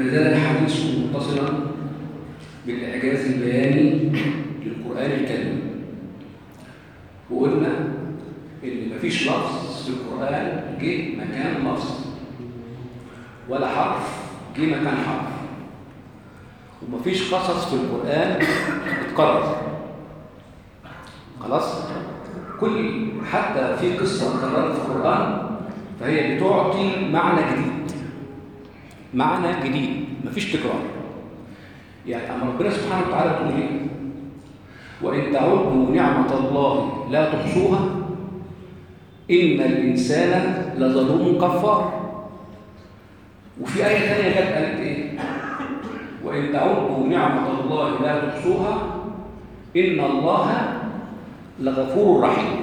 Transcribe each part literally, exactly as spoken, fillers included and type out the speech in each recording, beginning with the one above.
وما زال الحديث متصلا بالإعجاز البياني للقرآن الكريم. وقلنا إن مفيش لفظ في القرآن جه مكان لفظ، ولا حرف جه مكان حرف، ومفيش قصص في القرآن اتكرر. خلاص؟ كل حتى في قصة اتكررت في القرآن فهي بتعطي معنى جديد، معنى جديد، مفيش تكرار. يعني أما ربنا سبحانه وتعالى تقول إيه؟ وإن تعدوا نعمة الله لا تحصوها إن الإنسان لظلوم كفار. وفي آية ثانية جت قالت إيه؟ وإن تعدوا نعمة الله لا تحصوها إن الله لغفور رحيم.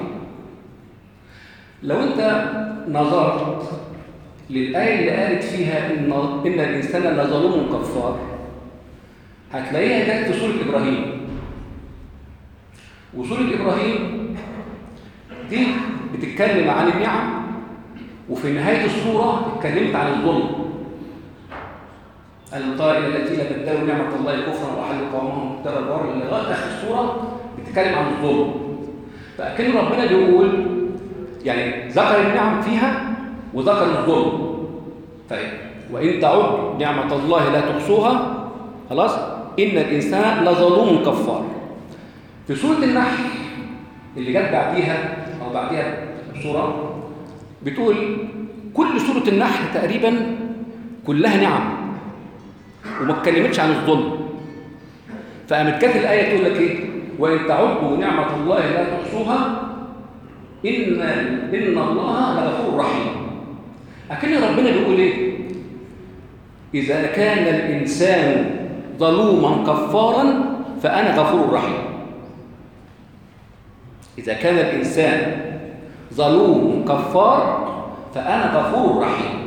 لو أنت نظرت للآية اللي قالت فيها إن, إن الإنسان لظلوم كفار هتلاقيها جت في سورة إبراهيم. وسورة إبراهيم دي بتتكلم عن النعم، وفي نهاية السورة اتكلمت عن الظلم. ألم تر إلى الذين بدلوا نعمة الله كفرا وأحلوا قومهم دار البار، لغاية آخر السورة بتتكلم عن الظلم. فأكن ربنا بيقول يعني ذكر النعم فيها وذكر الظلم. طيب وإن تعد نعمة الله لا تحصوها، خلاص، إن الإنسان لظلوم كفار. في سورة النحل اللي جت بعديها أو بعديها سورة بتقول كل سورة النحل تقريبا كلها نعم وما اتكلمتش عن الظلم. فقامت جت الآية تقول لك إيه؟ وإن تعدوا نعمة الله لا تحصوها إن إن الله لغفور رحيم. أكن ربنا بيقول إيه؟ إذا كان الإنسان ظلوما كفارا فأنا غفور رحيم. إذا كان الإنسان ظلوم كفار فأنا غفور رحيم.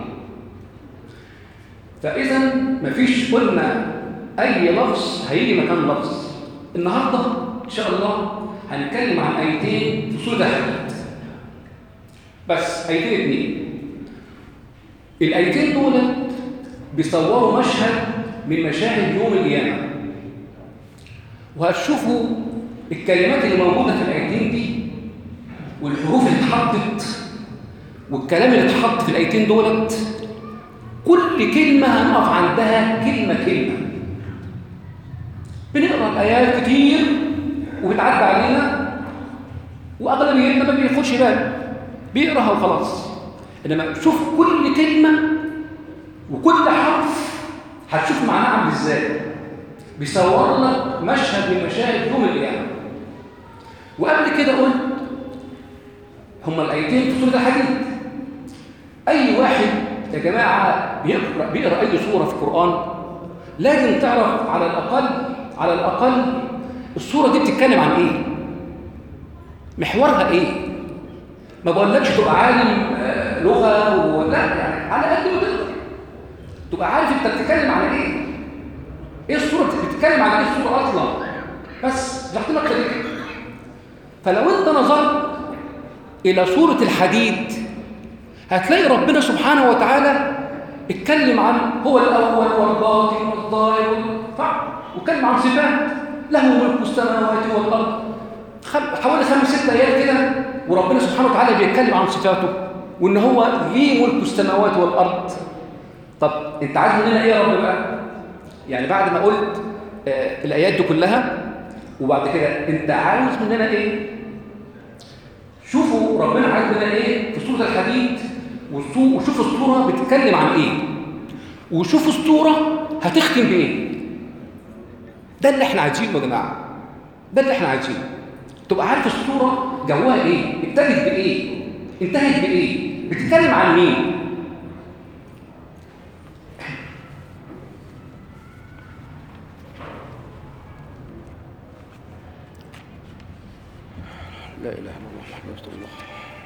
فإذا مفيش قلنا أي لفظ هيجي مكان لفظ. النهاردة إن شاء الله هنتكلم عن آيتين في سورة الحديد، بس آيتين اتنين. الآيتين دول بيصوروا مشهد من مشاهد يوم القيامة، وهتشوفوا الكلمات اللي موجودة في الآيتين دي والحروف اللي اتحطت والكلام اللي اتحط في الآيتين دولت، كل كلمة هنقف عندها كلمة كلمة. بنقرأ الآيات كتير وبتعدى علينا وأغلبيتنا ما بياخدش باله، بيقراها وخلاص. إنما شوف كل كلمة وكل حرف هتشوف معناه عامل إزاي. بيصور لك مشهد من مشاهد يوم القيامة. وقبل كده قلت هما الآيتين في سورة الحديد. أي واحد يا جماعة بيقرأ, بيقرأ أي سورة في القرآن لازم تعرف على الأقل على الأقل السورة دي بتتكلم عن إيه؟ محورها إيه؟ ما بقولكش تبقى عالم لغة ولا يعني على قد ما تقدر تبقى عارف أنت بتتكلم عن إيه؟ إيه السورة بتتكلم عن إيه السورة أصلا؟ بس لحظة كده. فلو أنت نظرت إلى سورة الحديد هتلاقي ربنا سبحانه وتعالى اتكلم عن هو الأول والباطن والظاهر والفعل، واتكلم عن صفات له ملك السماوات والأرض، حوالي خمس ست آيات كده، وربنا سبحانه وتعالى بيتكلم عن صفاته وإن هو ليه ملك السماوات والأرض. طب أنت عايز مننا إيه يا رب بقى؟ يعني بعد ما قلت آه الآيات دي كلها وبعد كده أنت عاوز مننا إيه؟ شوفوا ربنا عايز مننا إيه في سورة الحديد، وشوفوا السورة بتتكلم عن إيه، وشوفوا السورة هتختم بإيه. ده اللي احنا عايزينه يا جماعة، ده اللي احنا عايزينه. تبقى عارف السورة جواها إيه، ابتدت بإيه، انتهت بإيه، بتتكلم عن مين. لا إله إلا الله محمد رسول الله.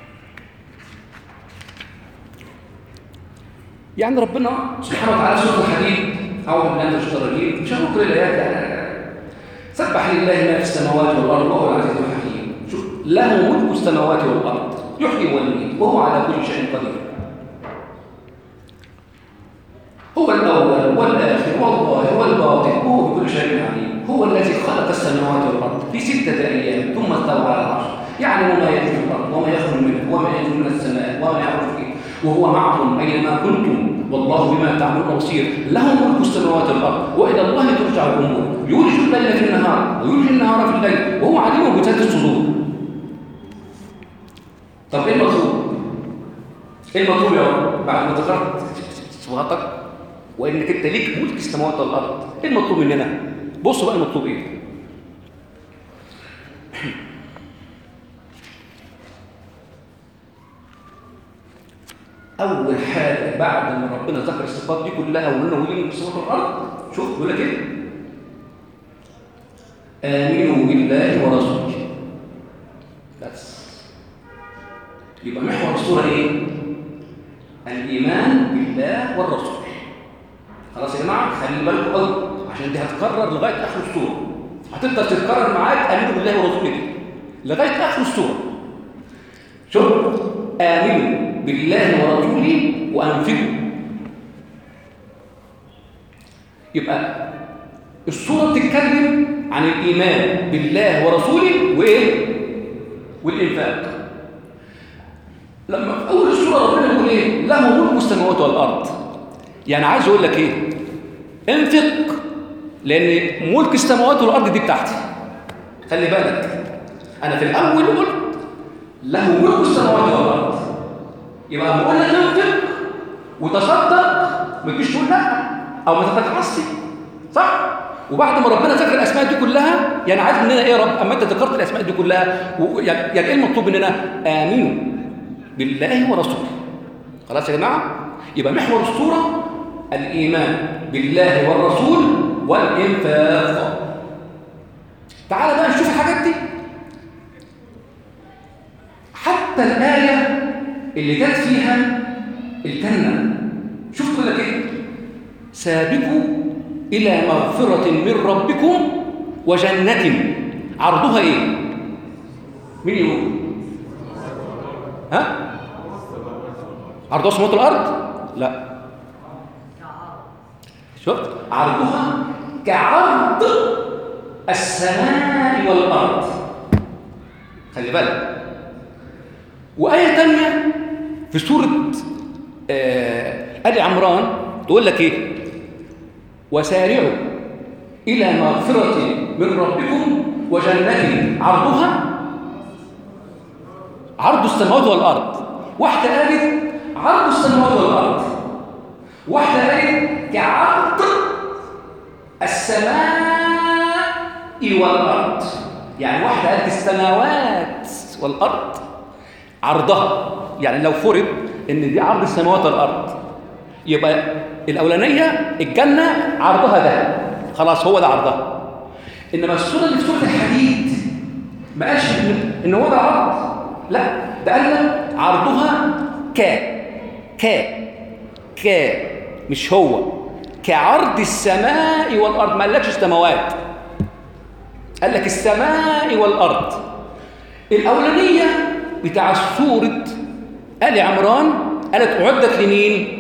يعني ربنا سبحانه وتعالى سورة الحديد أعوذ بالله من الشيطان الرجيم مش هنقرأ الآيات يعني. سبح لله ما في السماوات والأرض وهو العزيز الحكيم. شوف له ملك السماوات والأرض يحيي ويميت وهو على كل شيء قدير. هو الأول والآخر هو الظاهر هو الباطن هو بكل شيء عليم. هو الذي خلق السماوات والارض في سته ايام ثم استوى على العرش يعلم ما يلج في الارض وما يخرج منه وما ينزل من السماء وما يعرج فيه وهو معكم اينما كنتم والله بما تعملون بصير. له ملك السماوات والارض والى الله ترجع الامور. يولج الليل في النهار ويولج النهار في الليل وهو عليم بذات الصدور. طب ايه المطلوب؟ ايه المطلوب يا رب بعد ما ذكرت صفاتك وانك انت ليك ملك السماوات والارض؟ ايه المطلوب مننا؟ بصوا بقى المطلوب ايه. اول حاجه بعد ما ربنا ذكر الصفات دي كلها وقلنا وليه ملك السماوات والارض، شوف بيقول لك ايه؟ امنوا بالله ورسوله. بس يبقى محور الصوره ايه؟ الايمان بالله والرسول. خلاص يا جماعه خلي بالكم قوي عشان دي هتكرر لغايه اخر الصوره، هتفضل تتكرر معاك امنوا بالله ورسوله دي لغايه اخر الصوره. شوف امنوا بالله ورسوله وانفقوا. يبقى الصوره بتتكلم عن الايمان بالله ورسوله وايه؟ والانفاق. لما في اول السوره ربنا يقول ايه؟ له ملك السماوات والارض، يعني عايز اقول لك ايه؟ انفق، لان ملك السماوات والارض دي بتاعتي. خلي بالك انا في الاول قلت له ملك السماوات والارض، يبقى لما قلنا تنفق وتصدق ما تجيش تقول لا او ما تتعصي، صح؟ وبعد ما ربنا ذكر الاسماء دي كلها يعني عايز مننا ايه يا رب؟ اما انت ذكرت الاسماء دي كلها يعني ايه المطلوب مننا؟ امنوا بالله ورسوله. خلاص يا جماعه؟ يبقى محور الصوره الايمان بالله والرسول والانفاق. تعال بقى نشوف الحاجات دي. حتى الايه اللي جت فيها الجنه، شوف تقول لك ايه؟ سابقوا الى مغفره من ربكم وجنه عرضها ايه؟ مين يقول؟ ها؟ عرضها السماوات والارض؟ لا. شفت؟ عرضها كعرض السماء والارض. خلي بالك. وايه ثانيه في سوره آه ال عمران تقول لك ايه؟ وسارعوا الى مغفره من ربكم وجنه عرضها عرض السماوات والارض. واحده قالت عرض السماوات والارض، واحده قالت كعرض السماء والارض. يعني واحده قالت السماوات والارض عرضها، يعني لو فرض ان دي عرض السماوات والارض يبقى الاولانيه الجنه عرضها ده، خلاص هو ده عرضها. انما السوره اللي في سوره الحديد ما قالش ان هو ده عرض، لا ده قال لك عرضها ك ك ك مش هو كعرض السماء والارض. ما قالكش السماوات، قال لك السماء والارض. الاولانيه بتاع سوره ال عمران قالت اعدت لمين؟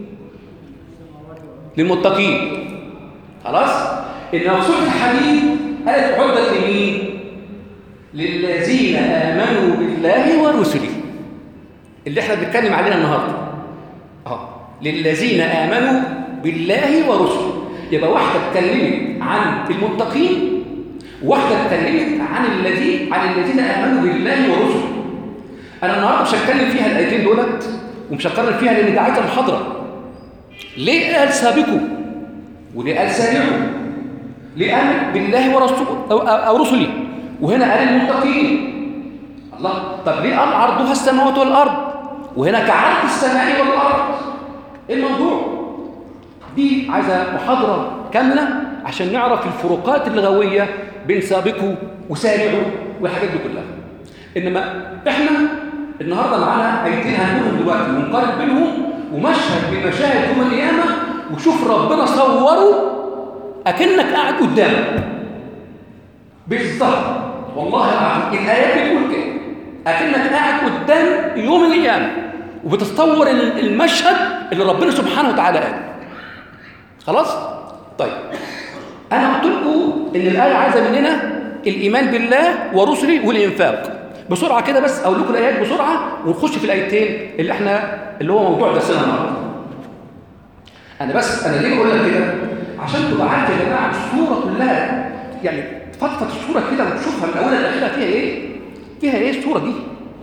للمتقين. خلاص؟ انما في سوره الحديد قالت اعدت لمين؟ للذين آمنوا بالله ورسله، اللي احنا بنتكلم عليها النهارده. اه للذين آمنوا بالله ورسله. يبقى واحده اتكلمت عن المتقين، واحده اتكلمت عن الذين عن الذين آمنوا بالله ورسله. انا النهارده مش هتكلم فيها الايتين دولت ومش هتكرر فيها لان دي عايزه محاضره. ليه قال سابقوا وليه قال سارعوا؟ ليه قال بالله ورسوله او, أو رسله وهنا قال المتقين؟ الله، طب ليه قال عرضها السماوات والارض وهنا كعرض السماء والارض؟ ايه الموضوع؟ دي عايزه محاضره كامله عشان نعرف الفروقات اللغويه بين سابقوا وسارعوا والحاجات دي كلها. انما احنا النهارده معانا ايتين هنقولهم دلوقتي ونقارن بينهم ومشهد من مشاهد يوم القيامه، وشوف ربنا صوره اكنك قاعد قدامه بالظبط. والله العظيم الايات بتقول كده، اكنك قاعد قدام يوم القيامه وبتصور المشهد اللي ربنا سبحانه وتعالى قال. خلاص؟ طيب انا قلت لكم ان الايه عايزه مننا الايمان بالله ورسله والانفاق. بسرعه كده بس اقول لكم الايات بسرعه ونخش في الايتين اللي احنا اللي هو موضوع درسنا النهارده. انا بس انا ليه بقول لك كده؟ عشان تبقى عارف يا جماعه الصوره كلها، يعني تفضفض الصوره كده وتشوفها من اولها لاخرها فيها ايه؟ فيها ايه الصوره دي؟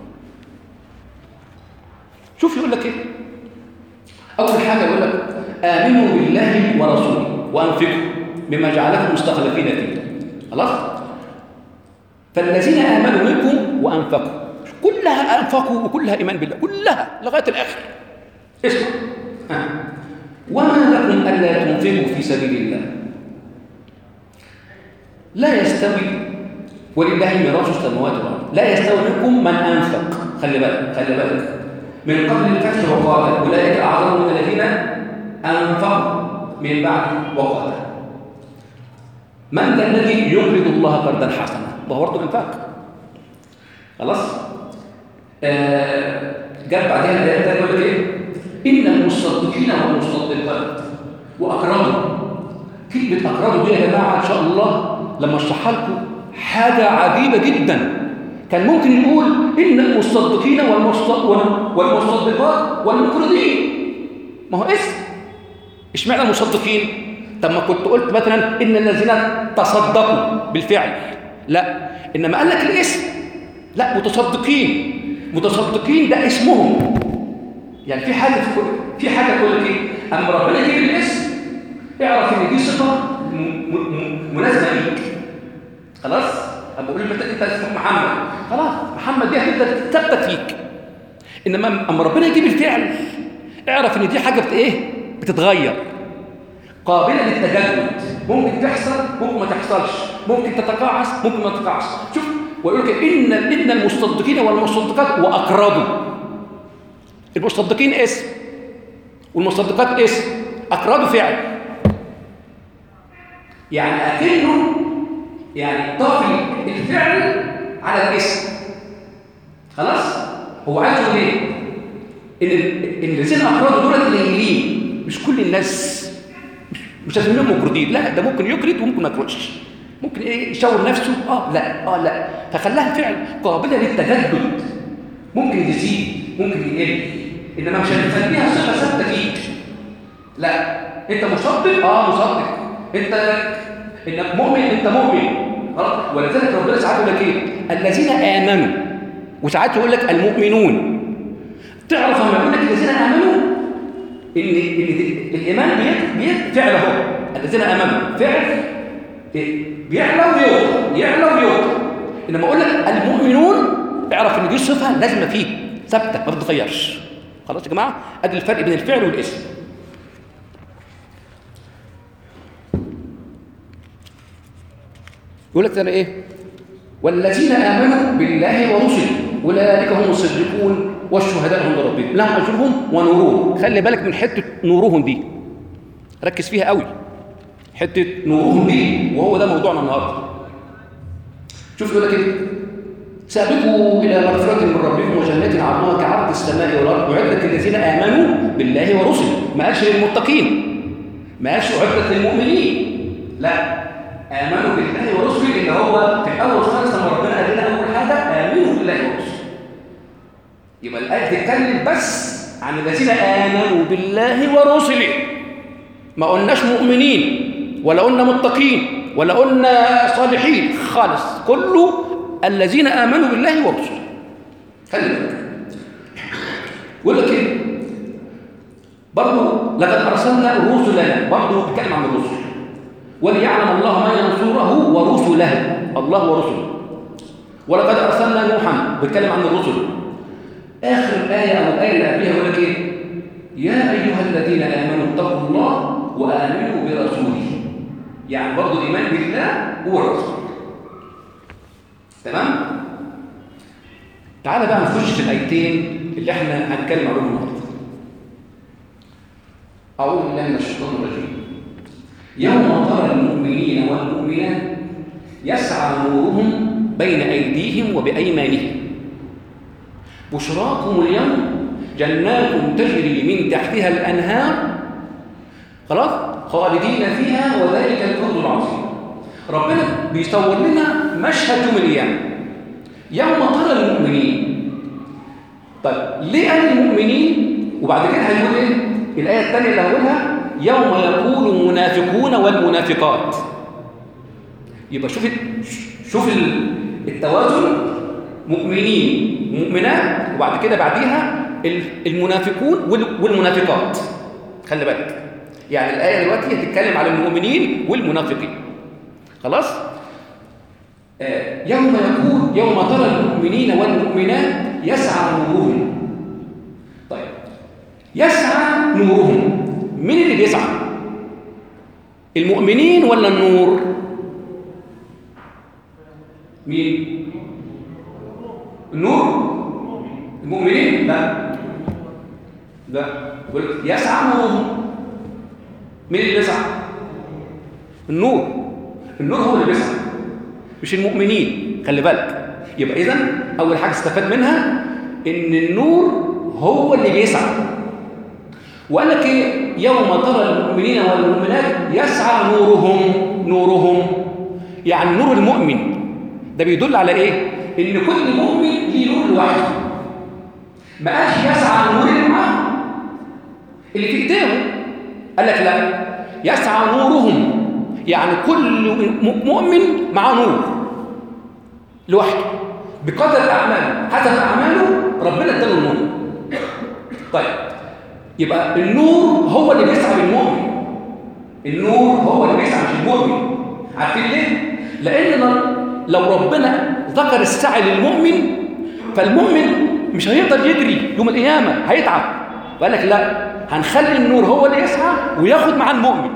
شوف يقول لك ايه؟ اول حاجه يقول لك امنوا بالله ورسوله وانفقوا مما جعلكم مستخلفين فيه. خلاص؟ فالذين امنوا منكم وانفقوا، كلها انفقوا وكلها ايمان بالله، كلها لغايه الاخر. اسمع، وما لكم الا تنفقوا في سبيل الله لا يستوي ولله ميراث السماوات والارض لا يستوي منكم من انفق، خلي بالك خلي بالك من قبل الفتح وقاتل اولئك اعظم من الذين انفقوا من بعد وقاتل. من ذا الذي يقرض الله قرضا حسنا؟ وهو برضه انفاق. خلاص؟ آه جاب بعدها الايه الثانيه يقول لك ايه؟ ان المصدقين والمصدقات واقرضوا. كلمه اقرضوا دي يا جماعه ان شاء الله لما اشرحها لكم حاجه عجيبه جدا. كان ممكن يقول ان المصدقين والمصدقات والمقرضين، ما هو اسم. اشمعنى المصدقين؟ طب ما كنت قلت مثلا ان الذين تصدقوا بالفعل، لا، انما قال لك الاسم. لا، متصدقين. متصدقين ده اسمهم. يعني في حاجه في حاجه تقول لك ايه؟ اما ربنا يجيب الاسم اعرف ان دي صفه مناسبه ليك. خلاص؟ اما اقول لك انت اسمك محمد، خلاص محمد دي هتبدا تثبت فيك. انما اما ربنا يجيب الفعل اعرف ان دي حاجه بت ايه؟ بتتغير، قابله للتجدد، ممكن تحصل ممكن ما تحصلش، ممكن تتقاعس ممكن ما تتقاعس. شوف ويقول لك ان ان المصدقين والمصدقات واقرضوا. المصدقين اسم والمصدقات اسم، اقرضوا فعل. يعني اكنه يعني طافي الفعل على الاسم. خلاص؟ هو عايز يقول ايه؟ ان الذين اقرضوا دول قليلين، مش كل الناس، مش لازم لهم مقرضين، لا، ده ممكن يقرض وممكن ما يقرضش، ممكن ايه يشاور نفسه اه لا اه لا، فخلاها فعل قابله للتجدد، ممكن يزيد ممكن يقل، انما مش هنخليها صفه ثابته فيك. لا، انت مصدق اه مصدق، انت انك مؤمن انت مؤمن. خلاص؟ ولذلك ربنا ساعات يقول لك ايه؟ الذين امنوا، وساعات يقول لك المؤمنون. تعرف لما يقول لك الذين امنوا ان ان الايمان بيت فعل اهو، الذين امنوا فعل بيعلى ويوطى يعلى ويوطى. انما اقول لك المؤمنون اعرف ان دي صفه لازمه فيك ثابته ما بتتغيرش. خلاص يا جماعه؟ ادي الفرق بين الفعل والاسم. يقول لك انا ايه؟ والذين امنوا بالله ورسله اولئك هم الصديقون والشهداء عند ربهم لهم اجرهم ونورهم. خلي بالك من حته نورهم دي، ركز فيها قوي، حته نورهم دي، وهو ده موضوعنا النهارده. شوف يقول لك ايه؟ سابقوا الى مغفره من ربكم وجنات عرضها كعرض السماء والارض اعدت للذين امنوا بالله ورسله. ما قالش للمتقين، ما قالش اعدت للمؤمنين، لا، امنوا بالله ورسله اللي هو في الاول خالص لما ربنا قال لنا اول حاجه امنوا بالله ورسله. يبقى الايه بتتكلم بس عن الذين امنوا بالله ورسله، ما قلناش مؤمنين ولا قلنا متقين ولا قلنا صالحين خالص، كله الذين امنوا بالله ورسله. خلي بالك يقول لك ايه؟ برضه لقد ارسلنا رسلنا، برضه بيتكلم عن الرسل، وليعلم الله من ينصره ورسله، الله ورسله. ولقد ارسلنا نوحا، بيتكلم عن الرسل. اخر الايه او الايه اللي قبلها يقول لك ايه؟ يا ايها الذين امنوا اتقوا الله وامنوا برسوله. يعني برضه الايمان بالله هو الرسول. تمام؟ تعال بقى نخش في الايتين اللي احنا هنتكلم عنهم النهارده. اعوذ بالله من الشيطان الرجيم. يوم ترى المؤمنين والمؤمنات يسعى نورهم بين ايديهم وبايمانهم بشراكم اليوم جنات تجري من تحتها الانهار، خلاص، خالدين فيها وذلك الفوز العظيم. ربنا بيصور لنا مشهد يوم القيامة يوم ترى المؤمنين. طيب ليه قال المؤمنين وبعد كده هيقول ايه الآية الثانية اللي هقولها يوم يقول المنافقون والمنافقات. يبقى شوف شوف التوازن، مؤمنين مؤمنات وبعد كده بعديها المنافقون والمنافقات. خلي بالك يعني الآية دلوقتي هتتكلم على المؤمنين والمنافقين. خلاص آه يوم يقول يوم ترى المؤمنين والمؤمنات يسعى نورهم. طيب يسعى نورهم، مين اللي بيسعى؟ المؤمنين ولا النور؟ مين؟ النور؟ المؤمنين؟ لا لا يسعى نورهم. مين اللي بيسعى؟ النور. النور هو اللي بيسعى مش المؤمنين. خلي بالك يبقى إذن أول حاجة استفاد منها إن النور هو اللي بيسعى. وقال لك إيه؟ يوم ترى المؤمنين والمؤمنات يسعى نورهم. نورهم يعني نور المؤمن ده بيدل على إيه؟ إن كل مؤمن ليه نور لوحده. ما قالش يسعى النور اللي معاه اللي في إيديهم، قال لك لا يسعى نورهم يعني كل مؤمن معاه نور لوحده بقدر أعماله، حسب أعماله ربنا اداله النور. طيب يبقى النور هو اللي بيسعى بالمؤمن. النور هو اللي بيسعى مش المؤمن. عارفين ليه؟ لأن لو ربنا ذكر السعي للمؤمن فالمؤمن مش هيقدر يجري يوم القيامة، هيتعب. وقال لك لا هنخلي النور هو اللي يسعى وياخد معاه المؤمن،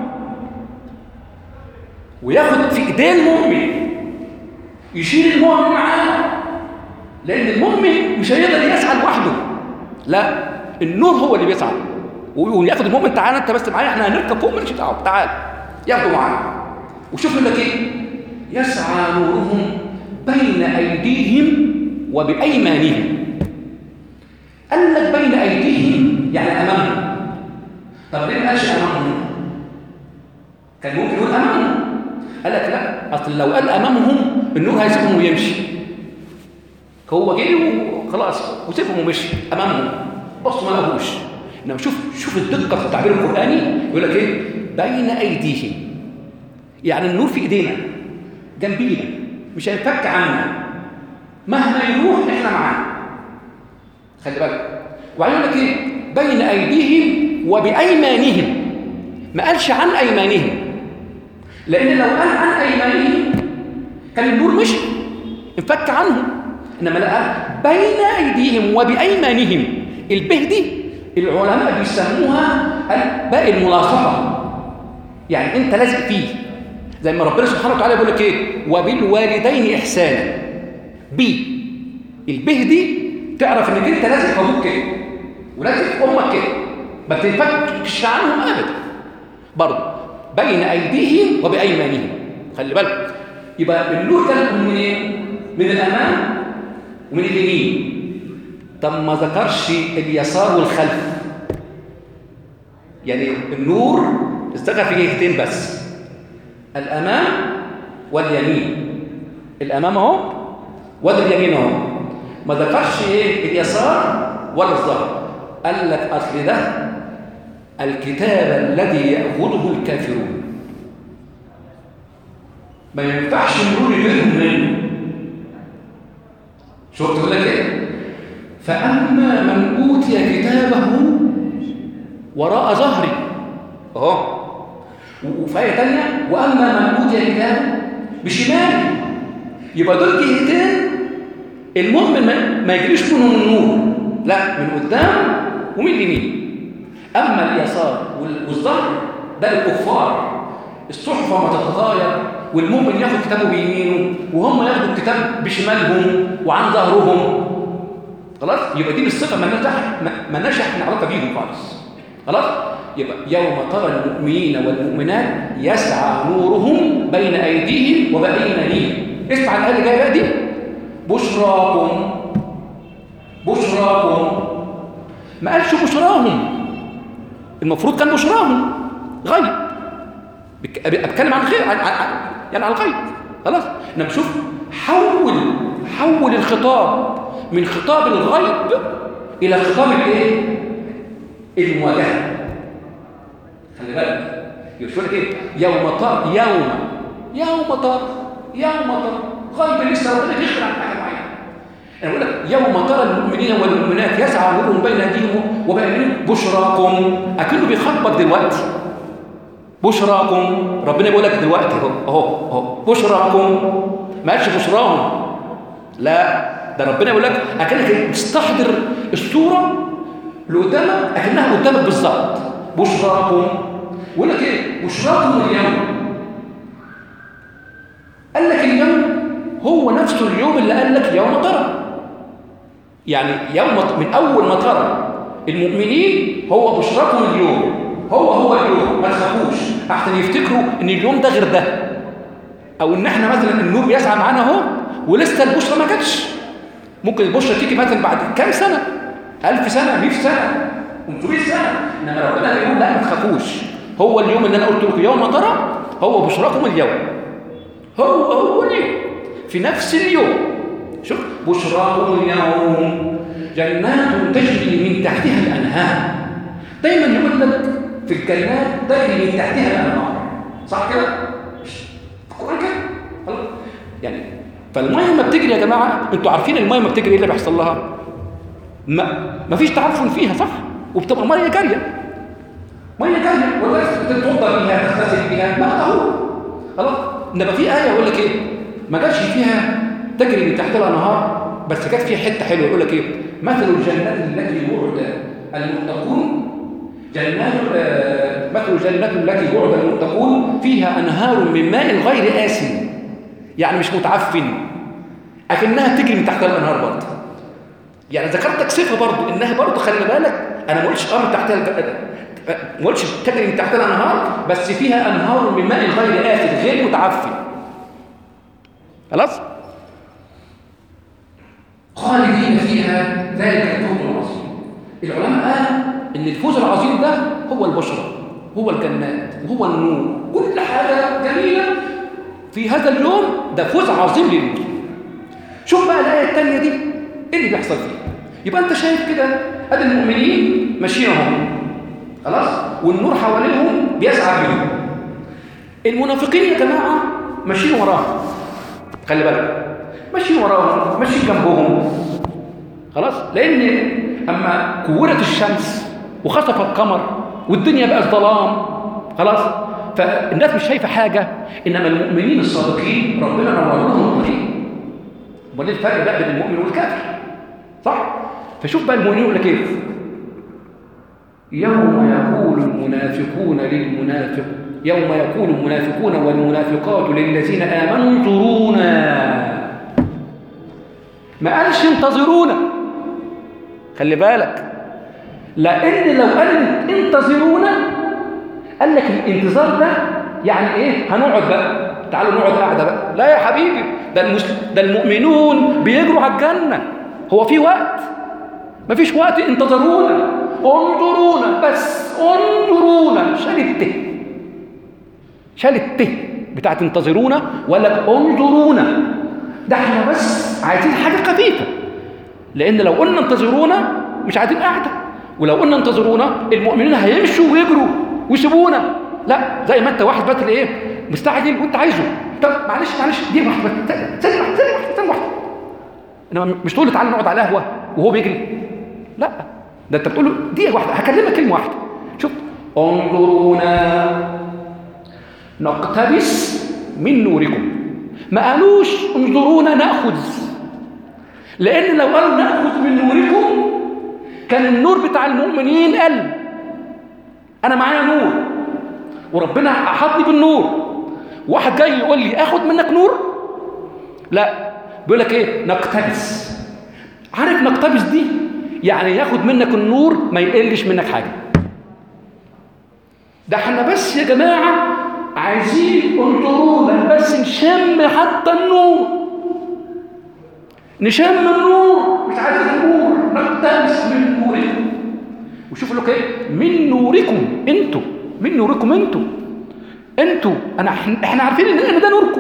وياخد في ايديه المؤمن، يشيل المؤمن معاه، لأن المؤمن مش هيقدر يسعى لوحده. لا النور هو اللي بيسعى وياخد المؤمن. تعالى انت بس معايا احنا هنركب فوق ماليش دعوه، تعال ياخده معاه. وشوف لك ايه يسعى نورهم بين ايديهم وبايمانهم. قال لك بين ايديهم يعني امامهم. طب ليه ما قالش امامهم؟ كان ممكن يقول امامهم. قال لك لا اصل لو قال امامهم النور هيسيبهم ويمشي. هو جري وخلاص وسيبهم ومشي امامهم، بصوا ما لقوش. انما شوف شوف الدقه في التعبير القراني يقول لك ايه بين ايديهم يعني النور في ايدينا جنبينا مش هينفك عنا، مهما يروح احنا معاه. خلي بالك. وبعدين يقول لك ايه بين ايديهم وبايمانهم. ما قالش عن ايمانهم، لان لو قال عن ايمانهم كان النور مشي انفك عنهم. انما لا بين ايديهم وبايمانهم. البه دي العلماء بيسموها باء الملاصقه، يعني انت لازق فيه زي ما ربنا سبحانه وتعالى بيقول لك ايه وبالوالدين احسانا. بي البه دي تعرف انك انت لازق في ابوك كده ولازق في امك كده، ما بتنفكش عنهم ابدا. برضه بين ايديهم وبايمانهم. خلي بالك يبقى النور كان من ايه؟ من الامام ومن اليمين. طب ما ذكرش اليسار والخلف. يعني النور اشتغل في جهتين بس، الامام واليمين. الامام اهو واليمين اهو، ما ذكرش ايه اليسار ولا الظهر. قال لك اصل ده الكتاب الذي ياخذه الكافرون، ما ينفعش النور يجيهم منه. شفت يقول لك ايه فاما من اوتي كتابه وراء ظهري اهو. وفي آية تانية واما من اوتي كتابه بشماله. يبقى دول جهتين المؤمن ما يجريش منهم النور، لا من قدام ومن اليمين. اما اليسار والظهر ده للكفار، الصحف ما تتغير والمؤمن ياخد كتابه بيمينه وهم ياخدوا الكتاب بشمالهم وعن ظهرهم. خلاص يبقى دي بالصفه ما نجح ما نجح نعرفها بيهم خالص. خلاص يبقى يوم ترى المؤمنين والمؤمنات يسعى نورهم بين ايديهم وبايمانهم. اسمع الايه اللي جايه دي بشراكم. بشراكم ما قالش بشراهم، المفروض كان بشراهم غيب. بتكلم عن غير عن عن يعني عن الغيب خلاص. انما شوف حول حول الخطاب من خطاب الغيب الى خطاب الايه؟ المواجهه. خلي بالك يقول لك ايه؟ يوم طار يوم يوم طار يوم طار غيب لسه ربنا يخبر عن حاجه معينه. انا بقول لك يوم ترى المؤمنين والمؤمنات يسعى نورهم بين ايديهم وبايمانهم بشراكم، اكنه بيخاطبك دلوقتي بشراكم. ربنا بيقول لك دلوقتي اهو اهو اهو بشراكم، ما قالش بشراهم، لا ده ربنا بيقول لك اكنك تستحضر الصوره اللي قدامك اكنها قدامك بالظبط. بشراكم بيقول لك ايه؟ بشراكم اليوم. قال لك اليوم هو نفسه اليوم اللي قال لك يوم ترى، يعني يوم من اول ما ترى المؤمنين هو بشراكم اليوم، هو هو اليوم، ما تخافوش احسن يفتكروا ان اليوم ده غير ده، او ان احنا مثلا النور بيسعى معانا اهو ولسه البشرى ما جاتش. ممكن البشرى تيجي مثلا بعد كام سنه، ألف سنه، مئة سنه، خمسمئة سنه، انما ربنا بيقول لا ما تخافوش، هو اليوم اللي انا قلت لكم يوم ترى هو بشراكم اليوم، هو هو اليوم في نفس اليوم. شوف بشراكم اليوم جنات تجري من تحتها الانهار. دايما يقول لك في الجنات تجري من تحتها الانهار، صح كده؟ في القران كده خلاص يعني. فالميه ما بتجري يا جماعه، انتوا عارفين الميه ما بتجري ايه اللي بيحصل لها؟ ما ما فيش تعفن فيها صح؟ وبتبقى ميه جاريه، ميه جاريه ولا تتوضا بيها تغتسل بيها ما اهو خلاص. انما في ايه يقول لك ايه؟ ما جاتش فيها تجري من تحتها الانهار، بس كانت فيها حته حلوه يقول لك ايه؟ مثل الجنات التي وعد المتقون جنات آه مثل الجنات التي وعد المتقون فيها انهار من ماء غير آسن، يعني مش متعفن، اكنها تجري من تحتها الانهار برضه. يعني ذكرتك صفه برضه انها برضه خلي بالك، انا ما قلتش اه من تحتها ما قلتش تجري من تحتها الانهار، بس فيها انهار من ماء غير آسن غير متعفن خلاص. خالدين فيها ذلك الفوز العظيم. العلماء قالوا ان الفوز العظيم ده هو البشرى، هو الجنات، وهو النور، كل حاجه جميله في هذا اليوم، ده فوز عظيم للمسلمين. شوف بقى الايه الثانيه دي ايه اللي بيحصل فيها. يبقى انت شايف كده ادي المؤمنين ماشيين اهم خلاص، والنور حواليهم بيسعى بيهم. المنافقين يا جماعه ماشيين وراهم، خلي بالك ماشيين وراهم، ماشيين جنبهم خلاص. لان اما كورت الشمس وخسف القمر والدنيا بقت ظلام خلاص، فالناس مش شايفه حاجه، انما المؤمنين الصادقين ربنا نور لهم الطريق. امال ايه الفرق بقى بين المؤمن والكافر صح؟ فشوف بقى المؤمنين يقول لك ايه؟ يوم يقول المنافقون للمنافق يوم يقول المنافقون والمنافقات للذين آمنوا انظرونا، ما قالش انتظرونا، خلي بالك، لأن لو قال انتظرونا قال لك الانتظار ده يعني ايه؟ هنقعد بقى، تعالوا نقعد قاعدة بقى. لا يا حبيبي، ده المسلم ده المؤمنون بيجروا على الجنة، هو في وقت؟ ما فيش وقت. انتظرونا، انظرونا، بس انظرونا، شال الته شال الته بتاعت انتظرونا ولا انظرونا، ده احنا بس عايزين حاجه خفيفه، لان لو قلنا انتظرونا مش عايزين قاعده، ولو قلنا انتظرونا المؤمنين هيمشوا ويجروا ويسيبونا. لا، زي ما انت واحد بات ايه مستعجل وانت عايزه، طب معلش معلش دي واحده ثانيه ثانيه واحده ثانيه واحده، انما مش تقول له تعالى نقعد على القهوه وهو بيجري، لا، ده انت بتقول له دقيقه واحده هكلمك كلمه واحده. شوف انظرونا نقتبس من نوركم، ما قالوش انظرونا ناخذ، لان لو قالوا ناخذ من نوركم كان النور بتاع المؤمنين قل. انا معايا نور وربنا احطني بالنور، واحد جاي يقول لي اخذ منك نور، لا، بيقول لك ايه؟ نقتبس. عارف نقتبس دي يعني ياخد منك النور ما يقلش منك حاجه. ده احنا بس يا جماعه عايزين انظرونا بس نشم حتى النور، نشم النور، مش عايزين النور، نقتبس من نوركم. وشوفوا لك ايه؟ من نوركم انتوا، من نوركم انتوا. انتوا انا احنا عارفين ان احنا ده نوركم،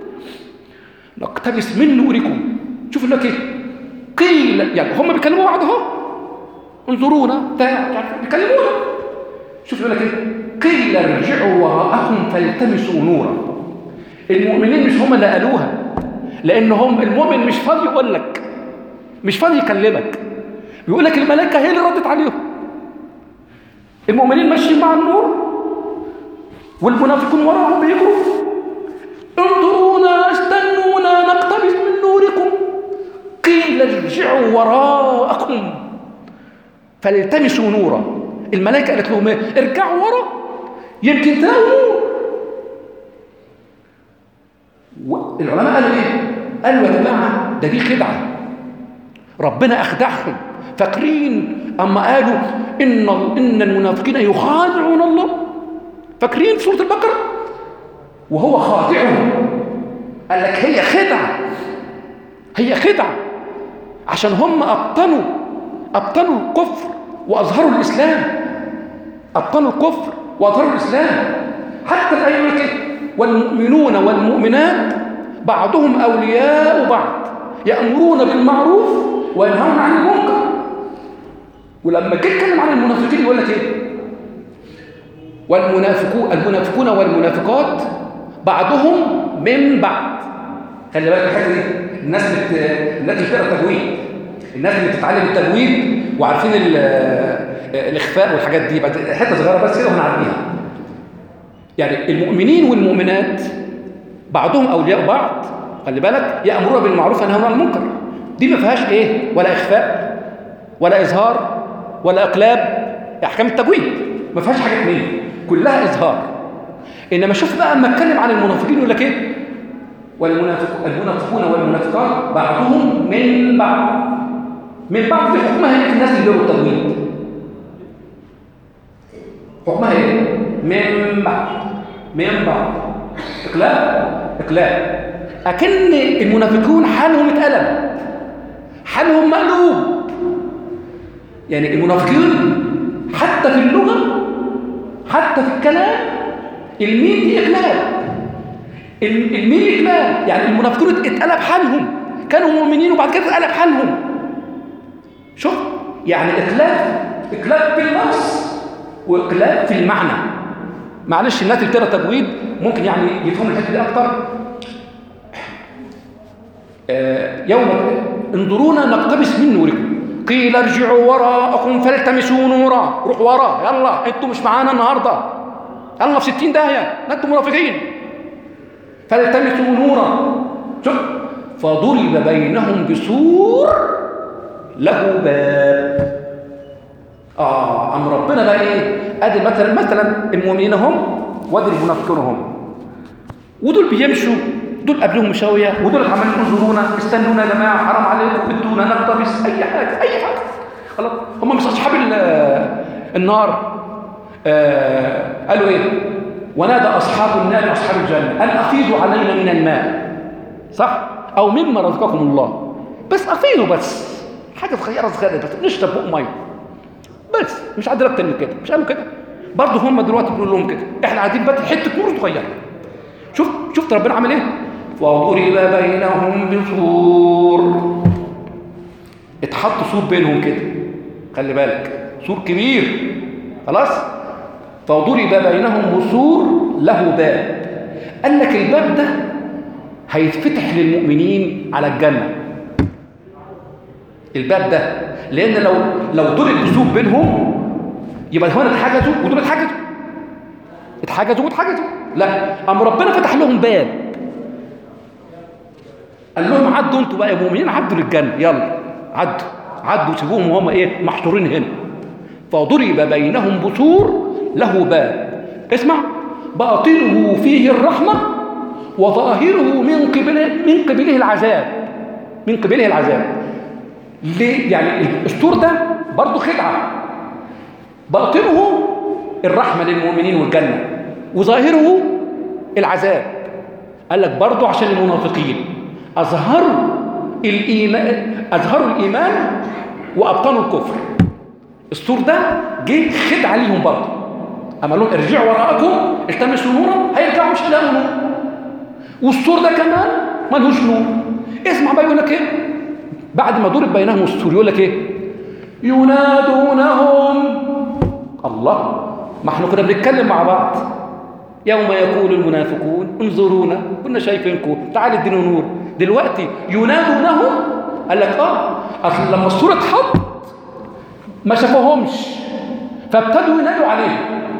نقتبس من نوركم. شوفوا لك ايه قيل، يعني هم بيكلموا بعض اهو، انظرونا بتاع بيكلمونا. شوفوا لك ايه قيل ارجعوا وراءكم فالتمسوا نورا. المؤمنين مش هم اللي قالوها، لان هم المؤمن مش فاضي يقول لك، مش فاضي يكلمك، بيقول لك الملائكه هي اللي ردت عليهم. المؤمنين ماشيين مع النور والمنافقون وراهم بيجروا، انظرونا استنونا نقتبس من نوركم قيل ارجعوا وراءكم فالتمسوا نورا. الملائكه قالت لهم ايه؟ ارجعوا ورا يمكن تلاقوا نور. العلماء قالوا ايه؟ قالوا يا جماعه ده دي خدعه، ربنا اخدعهم. فاكرين اما قالوا ان ان المنافقين يخادعون الله، فاكرين في سوره البقره وهو خادعهم؟ قال لك هي خدعه، هي خدعه عشان هم ابطنوا ابطنوا الكفر واظهروا الاسلام، ابطنوا الكفر واظهروا الاسلام. حتى الايه كده والمؤمنون والمؤمنات بعضهم اولياء بعض يامرون بالمعروف وينهون عن المنكر. ولما جه يتكلم عن المنافقين يقول لك ايه؟ والمنافقون المنافقون والمنافقات بعضهم من بعض. خلي بالك الحته دي، الناس بت... الناس اللي بتقرا تجويد، الناس اللي بتتعلم التجويد وعارفين ال... الاخفاء والحاجات دي، حته صغيره بس كده وهنعديها. يعني المؤمنين والمؤمنات بعضهم اولياء بعض، خلي بالك، يامرون بالمعروف وينهون عن المنكر. دي ما فيهاش ايه؟ ولا اخفاء ولا اظهار ولا اقلاب. احكام التجويد ما فيهاش حاجه منين، كلها اظهار. انما شوف بقى اما اتكلم عن المنافقين يقول لك ايه؟ والمنافق المنافقون والمنافقات بعضهم من بعض. من بعض دي حكمها ايه؟ الناس اللي بيقروا التجويد حكمها ايه؟ من بعض من بعض اقلاب اقلاب. اكن المنافقون حالهم اتقلب، حالهم مقلوب. يعني المنافقين حتى في اللغه حتى في الكلام الميم دي اقلاب، الميم اقلاب. يعني المنافقون اتقلب حالهم، كانوا مؤمنين وبعد كده اتقلب حالهم. شوف يعني اقلاب اقلاب في اللفظ واقلاب في المعنى. معلش الناس اللي بتقرا تجويد ممكن يعني يفهموا الحته دي اكتر. آه يوم انظرونا نقتبس من نوركم قيل ارجعوا وراءكم فالتمسوا نورا. روح ورا يلا، انتوا مش معانا النهارده، يلا في ستين داهيه، انتوا منافقين. فالتمسوا نورا. شوف فضرب بينهم بسور له باب. اه ام ربنا بقى ايه؟ ادي مثلا مثلا المؤمنين هم وادي المنافقون هم، ودول بيمشوا، دول قبلهم مشاويه ودول عمالين ينظرونا استنونا يا جماعه حرام عليكم ادونا نقتبس اي حاجه اي حاجه. خلاص هم مش اصحاب النار. آه قالوا ايه؟ ونادى اصحاب النار اصحاب الجنه ان افيضوا علينا من الماء، صح؟ او مما رزقكم الله. بس افيضوا بس حاجه صغيره صغيره بس نشرب بق ميه بس، مش عادل اكتر من كده. مش قالوا كده؟ برضه هم دلوقتي بيقولوا لهم كده، احنا قاعدين بس حته نور صغيره. شوف شفت ربنا عمل ايه؟ وضرب بينهم بسور. اتحط سور بينهم كده، خلي بالك سور كبير. خلاص فضرب بينهم بسور له باب. قال لك الباب ده هيتفتح للمؤمنين على الجنه. الباب ده لان لو لو ضرب بسور بينهم يبقى هنا اتحجزوا ودول اتحجزوا اتحجزوا واتحجزوا. لا، قام ربنا فتح لهم باب، قال لهم عدوا انتوا بقى يا مؤمنين، عدوا للجنه، يلا عدوا عدوا سيبوهم وهم ايه؟ محشورين هنا. فضرب بينهم بسور له باب، اسمع، باطنه فيه الرحمه وظاهره من قبله من قبله العذاب. من قبله العذاب ليه؟ يعني السور ده برضه خدعه. باطنه الرحمه للمؤمنين والجنه وظاهره العذاب. قال لك برضه عشان المنافقين اظهروا الايمان اظهروا الايمان وابطنوا الكفر. السور ده جه خدعه ليهم برضه. أما لهم ارجعوا وراءكم التمسوا نورا، هيرجعوا مش هيلاقوا نور، والسور ده كمان ملوش نور. اسمع بقى يقول لك ايه بعد ما ضرب بينهم السور، يقول لك ايه؟ ينادونهم. الله، ما احنا كنا بنتكلم مع بعض يوم يقول المنافقون انظرونا كنا شايفينكم تعالوا ادينا نور. دلوقتي ينادونهم، قال لك اه اصل لما السور اتحط ما شافوهمش فابتدوا ينادوا عليهم،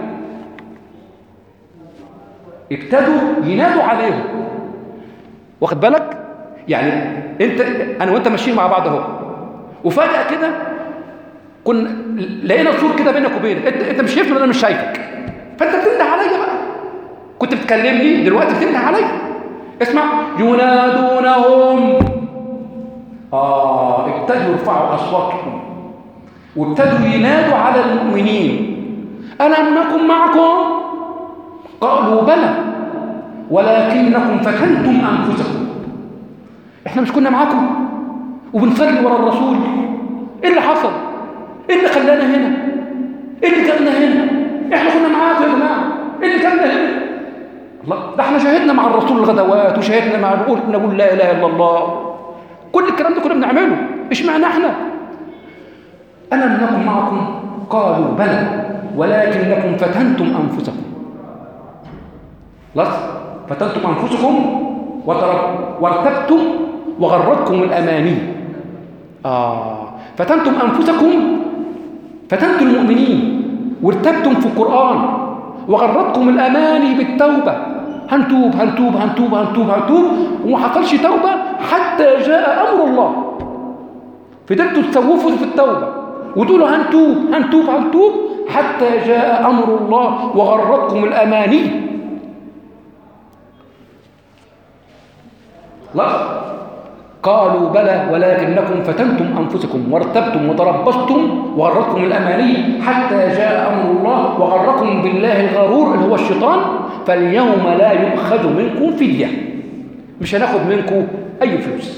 ابتدوا ينادوا عليهم. واخد بالك؟ يعني انت انا وانت ماشيين مع بعض اهو، وفجأة كده كنا لقينا سور كده بينك وبينك، انت انت مش شايفني وانا مش شايفك، فانت بتنده عليا بقى، كنت بتكلمني دلوقتي بتنده عليا. اسمع، ينادونهم. اه ابتدوا يرفعوا اصواتهم وابتدوا ينادوا على المؤمنين، ألم نكن معكم؟ قالوا بلى ولكنكم فتنتم أنفسكم. احنا مش كنا معاكم وبنصلي ورا الرسول؟ ايه اللي حصل؟ ايه اللي خلانا هنا؟ ايه اللي جابنا هنا؟ احنا كنا معاكم يا جماعه، ايه اللي جابنا هنا؟ الله، ده احنا شاهدنا مع الرسول الغدوات وشاهدنا مع نقول نقول لا اله الا الله، كل الكلام ده كنا بنعمله، اشمعنى احنا؟ ألم نكن معكم؟ قالوا بلى ولكنكم فتنتم أنفسكم. خلاص، فتنتم أنفسكم وارتبتم وغرتكم الأماني. آه فتنتم أنفسكم، فتنتم المؤمنين وارتبتم في القرآن وغرتكم الأماني بالتوبة، هنتوب هنتوب هنتوب هنتوب هنتوب وما حصلش توبة حتى جاء أمر الله. فضلتوا تسوفوا في التوبة وتقولوا هنتوب هنتوب هنتوب حتى جاء أمر الله وغرتكم الأماني. لا، قالوا بلى ولكنكم فتنتم أنفسكم وارتبتم وتربصتم وغرتكم الأماني حتى جاء أمر الله وغركم بالله الغرور اللي هو الشيطان، فاليوم لا يؤخذ منكم فدية، مش هناخد منكم أي فلوس.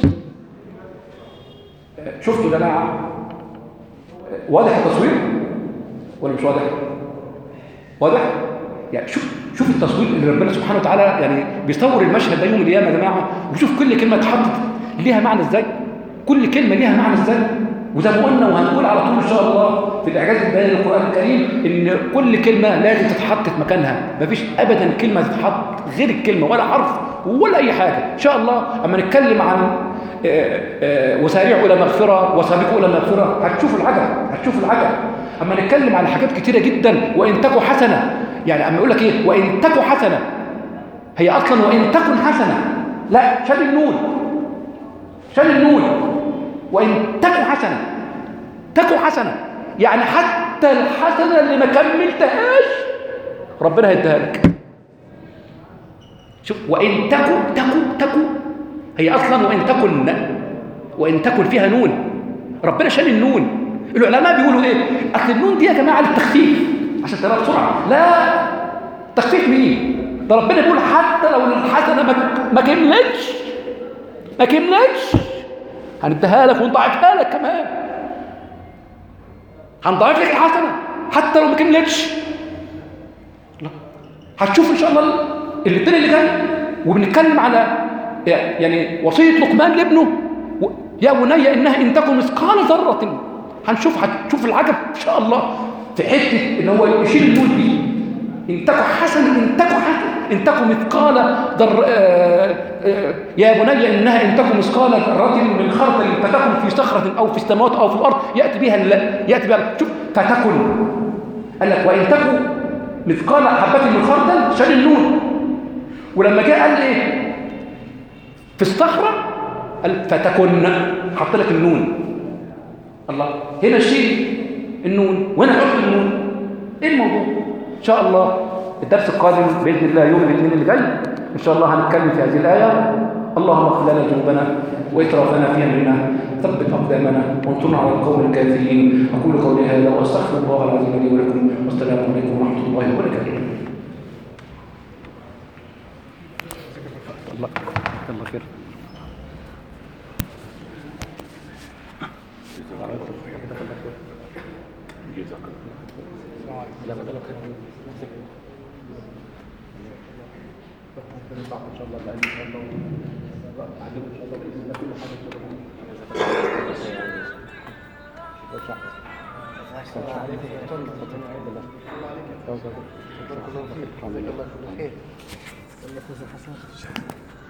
شفتوا يا جماعة واضح التصوير ولا مش واضح؟ واضح؟ يعني شوف شوف التصوير اللي ربنا سبحانه وتعالى يعني بيصور المشهد ده يوم القيامة يا جماعة، وشوف كل كلمة اتحطت ليها معنى ازاي، كل كلمة ليها معنى ازاي. وزي ما قلنا وهنقول على طول ان شاء الله في الاعجاز البياني للقرآن الكريم ان كل كلمة لازم تتحط في مكانها، مفيش ابدا كلمة تتحط غير الكلمة ولا حرف ولا اي حاجة. ان شاء الله اما نتكلم عن وسارعوا الى مغفرة وسابقوا الى مغفرة هتشوفوا العجب، هتشوفوا العجب. اما نتكلم عن حاجات كتيرة جدا، وان تكوا حسنة، يعني اما يقول لك ايه وان تكوا حسنة، هي اصلا وان تكن حسنة، لا شال النون، شال النون، وان تكوا حسنة، تكوا حسنة يعني حتى الحسنة اللي ما كملتهاش ربنا هيديها لك. شوف، وان تكوا تكوا تكوا هي اصلا وان تكن، وان تكن فيها نون، ربنا شال النون. العلماء بيقولوا ايه؟ اصل النون دي يا جماعه للتخفيف عشان تقراها بسرعه، لا تخفيف مين؟ ده ربنا بيقول حتى لو الحسنه ما ما كملتش ما كملتش هنديها لك ونضاعفها لك كمان، هنضاعف لك الحسنه حتى لو ما كملتش. هتشوف ان شاء الله الاثنين اللي جاي وبنتكلم على يعني وصيه لقمان لابنه يا بني انها ان تكن مثقال ذره. هنشوف هتشوف العجب ان شاء الله في حته ان هو يشيل النون دي، ان تكن حسن ان تكن حسن ان تكن مثقال ذره، يا بني انها ان تكن مثقال ذره من خردل فتكن في صخره او في السماوات او في الارض ياتي بها ياتي بها شوف فتكن، قال لك وان تكن مثقال حبه من خردل شال النون، ولما جاء قال ايه في الصخره قال فتكن حط لك النون. الله، هنا شيل النون وهنا حط النون. ايه الموضوع؟ ان شاء الله الدرس القادم باذن الله يوم الاثنين اللي جاي ان شاء الله هنتكلم في هذه الايه. اللهم اغفر لنا ذنوبنا واسرافنا في امرنا، ثبت اقدامنا وانصرنا على القوم الكافرين. اقول قولي هذا واستغفر الله العظيم لي ولكم، والسلام عليكم ورحمه الله وبركاته. الله الله خير. جزاك الله. لا ما ده كان ان شاء الله بعد ان شاء الله تعلموا ان شاء الله باذن الله كل حاجه ان شاء الله. احسن عليك يا طول الله عليك. الله يبارك فيك. الله يخليك. الله يخليك.